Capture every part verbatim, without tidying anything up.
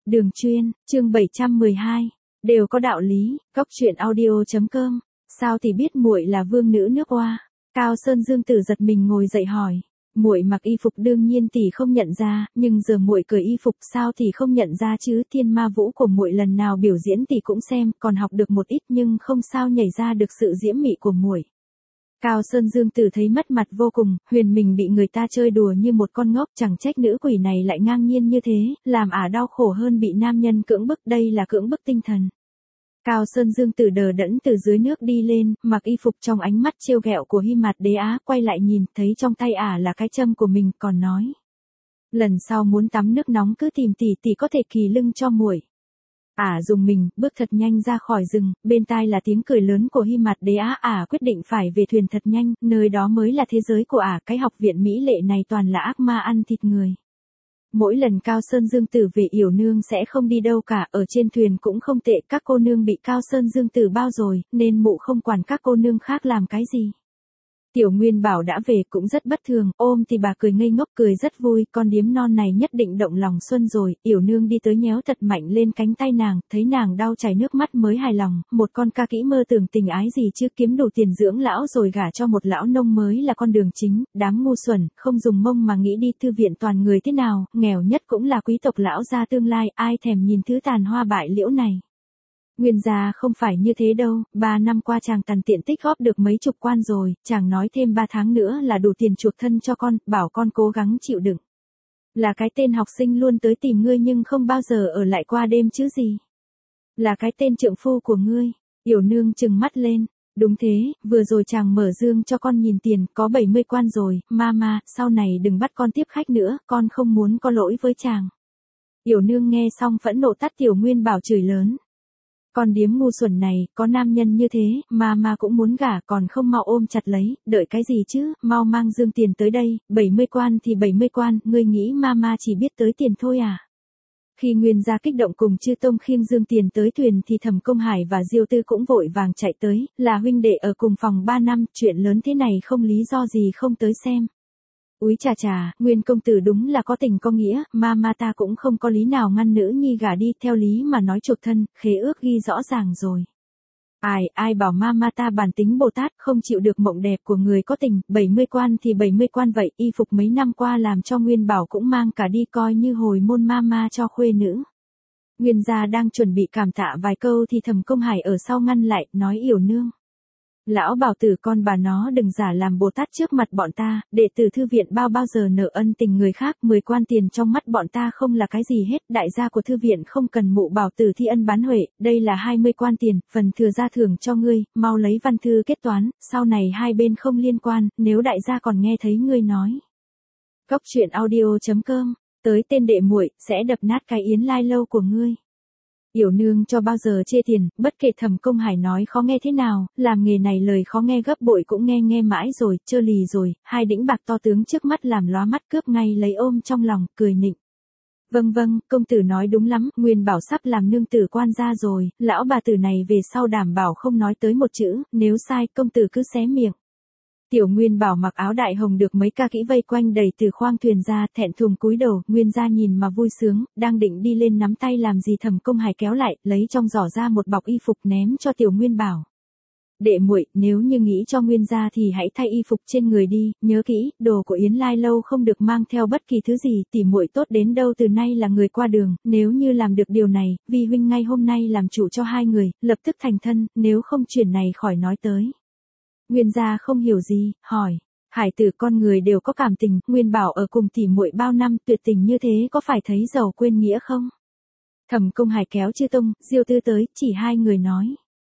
Đường chuyên, chương bảy trăm mười hai, đều có đạo lý, góc truyện audio chấm com, sao thì biết muội là vương nữ nước Hoa? Cao Sơn Dương Tử giật mình ngồi dậy hỏi, muội mặc y phục đương nhiên tỷ không nhận ra, nhưng giờ muội cởi y phục sao thì không nhận ra chứ? Thiên ma vũ của muội lần nào biểu diễn tỷ cũng xem, còn học được một ít nhưng không sao nhảy ra được sự diễm mị của muội. Cao Sơn Dương Tử thấy mất mặt vô cùng, huyền mình bị người ta chơi đùa như một con ngốc, chẳng trách nữ quỷ này lại ngang nhiên như thế, làm ả đau khổ hơn bị nam nhân cưỡng bức, đây là cưỡng bức tinh thần. Cao Sơn Dương Tử đờ đẫn từ dưới nước đi lên, mặc y phục trong ánh mắt trêu ghẹo của Hy Mạt Đế Á, quay lại nhìn, thấy trong tay ả là cái châm của mình, còn nói: lần sau muốn tắm nước nóng cứ tìm tỷ, tỷ có thể kỳ lưng cho muội. Ả dùng mình, bước thật nhanh ra khỏi rừng, bên tai là tiếng cười lớn của Hy Mạt Đế Á. Ả quyết định phải về thuyền thật nhanh, nơi đó mới là thế giới của ả, cái học viện mỹ lệ này toàn là ác ma ăn thịt người. Mỗi lần Cao Sơn Dương Tử về Yểu Nương sẽ không đi đâu cả, ở trên thuyền cũng không tệ, các cô nương bị Cao Sơn Dương Tử bao rồi, nên mụ không quản các cô nương khác làm cái gì. Tiểu Nguyên Bảo đã về cũng rất bất thường, ôm thì bà cười ngây ngốc, cười rất vui, con điếm non này nhất định động lòng Xuân rồi. Yểu Nương đi tới nhéo thật mạnh lên cánh tay nàng, thấy nàng đau chảy nước mắt mới hài lòng, một con ca kỹ mơ tưởng tình ái gì chứ, kiếm đủ tiền dưỡng lão rồi gả cho một lão nông mới là con đường chính, đám ngu xuẩn, không dùng mông mà nghĩ đi, thư viện toàn người thế nào, nghèo nhất cũng là quý tộc lão gia tương lai, ai thèm nhìn thứ tàn hoa bại liễu này. Nguyên gia không phải như thế đâu, ba năm qua chàng tàn tiện tích góp được mấy chục quan rồi, chàng nói thêm ba tháng nữa là đủ tiền chuộc thân cho con, bảo con cố gắng chịu đựng. Là cái tên học sinh luôn tới tìm ngươi nhưng không bao giờ ở lại qua đêm chứ gì. Là cái tên trượng phu của ngươi. Yểu Nương trừng mắt lên. Đúng thế, vừa rồi chàng mở dương cho con nhìn tiền, có bảy mươi quan rồi, mama, sau này đừng bắt con tiếp khách nữa, con không muốn có lỗi với chàng. Yểu Nương nghe xong phẫn nộ tắt Tiểu Nguyên Bảo chửi lớn. Con điếm ngu xuẩn này, có nam nhân như thế, mà mà cũng muốn gả, còn không mau ôm chặt lấy, đợi cái gì chứ, mau mang dương tiền tới đây, bảy mươi quan thì bảy mươi quan, ngươi nghĩ mama chỉ biết tới tiền thôi à? Khi Nguyên gia kích động cùng Chư Tông khiêng dương tiền tới thuyền thì Thẩm Công Hải và Diêu Tư cũng vội vàng chạy tới, là huynh đệ ở cùng phòng ba năm, chuyện lớn thế này không lý do gì không tới xem. Úi chà chà, Nguyên công tử đúng là có tình có nghĩa, ma ma ta cũng không có lý nào ngăn nữ nhi gả đi, theo lý mà nói chuộc thân, khế ước ghi rõ ràng rồi. Ai, ai bảo ma ma ta bản tính Bồ Tát, không chịu được mộng đẹp của người có tình, bảy mươi quan thì bảy mươi quan vậy, y phục mấy năm qua làm cho Nguyên Bảo cũng mang cả đi, coi như hồi môn ma ma cho khuê nữ. Nguyên gia đang chuẩn bị cảm tạ vài câu thì Thẩm Công Hải ở sau ngăn lại, nói: Yểu Nương, lão bảo tử con bà nó đừng giả làm Bồ Tát trước mặt bọn ta, đệ tử thư viện bao bao giờ nợ ân tình người khác, mười quan tiền trong mắt bọn ta không là cái gì hết, đại gia của thư viện không cần mụ bảo tử thi ân bán huệ, đây là hai mươi quan tiền, phần thừa gia thưởng cho ngươi, mau lấy văn thư kết toán, sau này hai bên không liên quan, nếu đại gia còn nghe thấy ngươi nói. Góc truyện audio chấm com, tới tên đệ muội, sẽ đập nát cái yến lai lâu của ngươi. Yểu Nương cho bao giờ chê tiền, bất kể Thẩm Công Hải nói khó nghe thế nào, làm nghề này lời khó nghe gấp bội cũng nghe nghe mãi rồi, chơ lì rồi, hai đĩnh bạc to tướng trước mắt làm lóa mắt, cướp ngay lấy ôm trong lòng, cười nịnh. Vâng vâng, công tử nói đúng lắm, Nguyên Bảo sắp làm nương tử quan gia rồi, lão bà tử này về sau đảm bảo không nói tới một chữ, nếu sai công tử cứ xé miệng. Tiểu Nguyên Bảo mặc áo đại hồng được mấy ca kỹ vây quanh đầy từ khoang thuyền ra, thẹn thùng cúi đầu, Nguyên gia nhìn mà vui sướng, đang định đi lên nắm tay làm gì Thẩm Công Hải kéo lại, lấy trong giỏ ra một bọc y phục ném cho Tiểu Nguyên Bảo. Đệ muội, nếu như nghĩ cho Nguyên gia thì hãy thay y phục trên người đi, nhớ kỹ, đồ của Yến Lai lâu không được mang theo bất kỳ thứ gì, tỉ muội tốt đến đâu từ nay là người qua đường, nếu như làm được điều này, vi huynh ngay hôm nay làm chủ cho hai người, lập tức thành thân, nếu không chuyện này khỏi nói tới. Nguyên gia không hiểu gì, hỏi, hải tử con người đều có cảm tình, Nguyên Bảo ở cùng tỉ muội bao năm, tuyệt tình như thế có phải thấy giàu quên nghĩa không? Thẩm Công Hải kéo Chư Tông, Diêu Tư tới, chỉ hai người nói.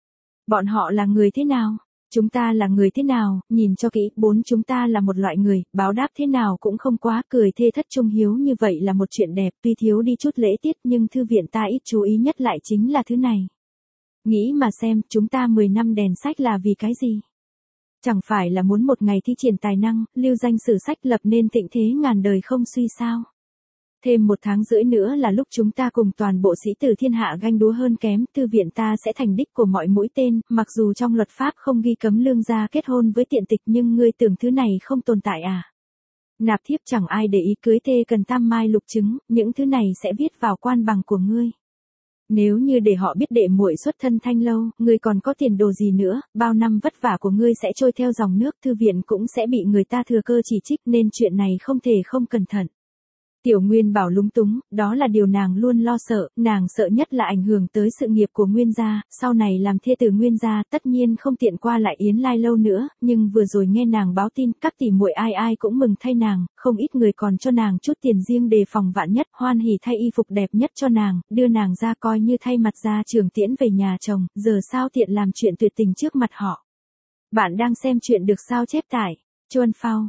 Bọn họ là người thế nào? Chúng ta là người thế nào? Nhìn cho kỹ, bốn chúng ta là một loại người, báo đáp thế nào cũng không quá, cười thê thất trung hiếu như vậy là một chuyện đẹp, tuy thiếu đi chút lễ tiết nhưng thư viện ta ít chú ý nhất lại chính là thứ này. Nghĩ mà xem, chúng ta mười năm đèn sách là vì cái gì? Chẳng phải là muốn một ngày thi triển tài năng, lưu danh sử sách lập nên thịnh thế ngàn đời không suy sao. Thêm một tháng rưỡi nữa là lúc chúng ta cùng toàn bộ sĩ tử thiên hạ ganh đúa hơn kém, thư viện ta sẽ thành đích của mọi mũi tên, mặc dù trong luật pháp không ghi cấm lương gia kết hôn với tiện tịch nhưng ngươi tưởng thứ này không tồn tại à? Nạp thiếp chẳng ai để ý, cưới thê cần tam mai lục trứng, những thứ này sẽ viết vào quan bằng của ngươi. Nếu như để họ biết đệ muội xuất thân Thanh Lâu, ngươi còn có tiền đồ gì nữa, bao năm vất vả của ngươi sẽ trôi theo dòng nước, thư viện cũng sẽ bị người ta thừa cơ chỉ trích, nên chuyện này không thể không cẩn thận. Tiểu Nguyên Bảo lúng túng, đó là điều nàng luôn lo sợ, nàng sợ nhất là ảnh hưởng tới sự nghiệp của Nguyên gia, sau này làm thê tử Nguyên gia tất nhiên không tiện qua lại Yến Lai Lâu nữa, nhưng vừa rồi nghe nàng báo tin, các tỷ muội ai ai cũng mừng thay nàng, không ít người còn cho nàng chút tiền riêng đề phòng vạn nhất, hoan hỉ thay y phục đẹp nhất cho nàng, đưa nàng ra coi như thay mặt gia trưởng tiễn về nhà chồng, giờ sao tiện làm chuyện tuyệt tình trước mặt họ. Bạn đang xem chuyện được sao chép tải Chuan Phao,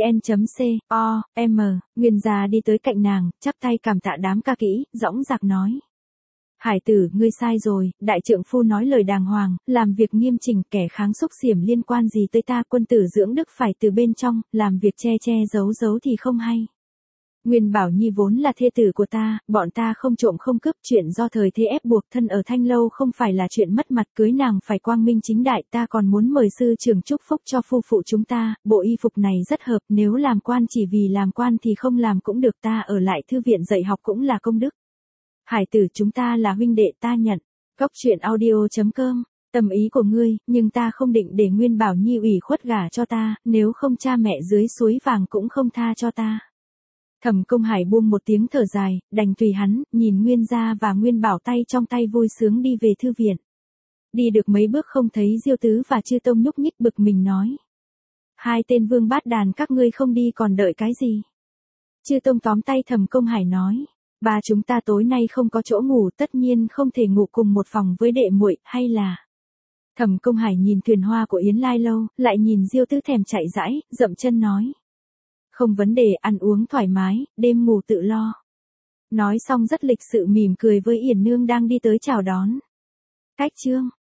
vn.co, m, Nguyên gia đi tới cạnh nàng, chắp tay cảm tạ đám ca kỹ, dõng dạc nói. Hải tử, ngươi sai rồi, đại trượng phu nói lời đàng hoàng, làm việc nghiêm chỉnh, kẻ kháng xúc xiểm liên quan gì tới ta, quân tử dưỡng đức phải từ bên trong, làm việc che che giấu giấu thì không hay. Nguyên Bảo Nhi vốn là thê tử của ta, bọn ta không trộm không cướp, chuyện do thời thế ép buộc, thân ở Thanh Lâu không phải là chuyện mất mặt, cưới nàng phải quang minh chính đại, ta còn muốn mời sư trưởng chúc phúc cho phu phụ chúng ta, bộ y phục này rất hợp, nếu làm quan chỉ vì làm quan thì không làm cũng được, ta ở lại thư viện dạy học cũng là công đức. Hải tử, chúng ta là huynh đệ, ta nhận. Góc truyện audio chấm com, tâm ý của ngươi, nhưng ta không định để Nguyên Bảo Nhi ủy khuất gả cho ta, nếu không cha mẹ dưới suối vàng cũng không tha cho ta. Thẩm Công Hải buông một tiếng thở dài, đành tùy hắn, nhìn Nguyên gia và Nguyên Bảo tay trong tay vui sướng đi về thư viện. Đi được mấy bước không thấy Diêu Tứ và Chư Tông nhúc nhích, bực mình nói. Hai tên vương bát đàn các ngươi không đi còn đợi cái gì? Chư Tông tóm tay Thẩm Công Hải nói. Ba chúng ta tối nay không có chỗ ngủ, tất nhiên không thể ngủ cùng một phòng với đệ muội, hay là... Thẩm Công Hải nhìn thuyền hoa của Yến Lai Lâu, lại nhìn Diêu Tứ thèm chạy dãi, dậm chân nói. Không vấn đề, ăn uống thoải mái, đêm ngủ tự lo. Nói xong rất lịch sự mỉm cười với Yển Nương đang đi tới chào đón. Cách chương.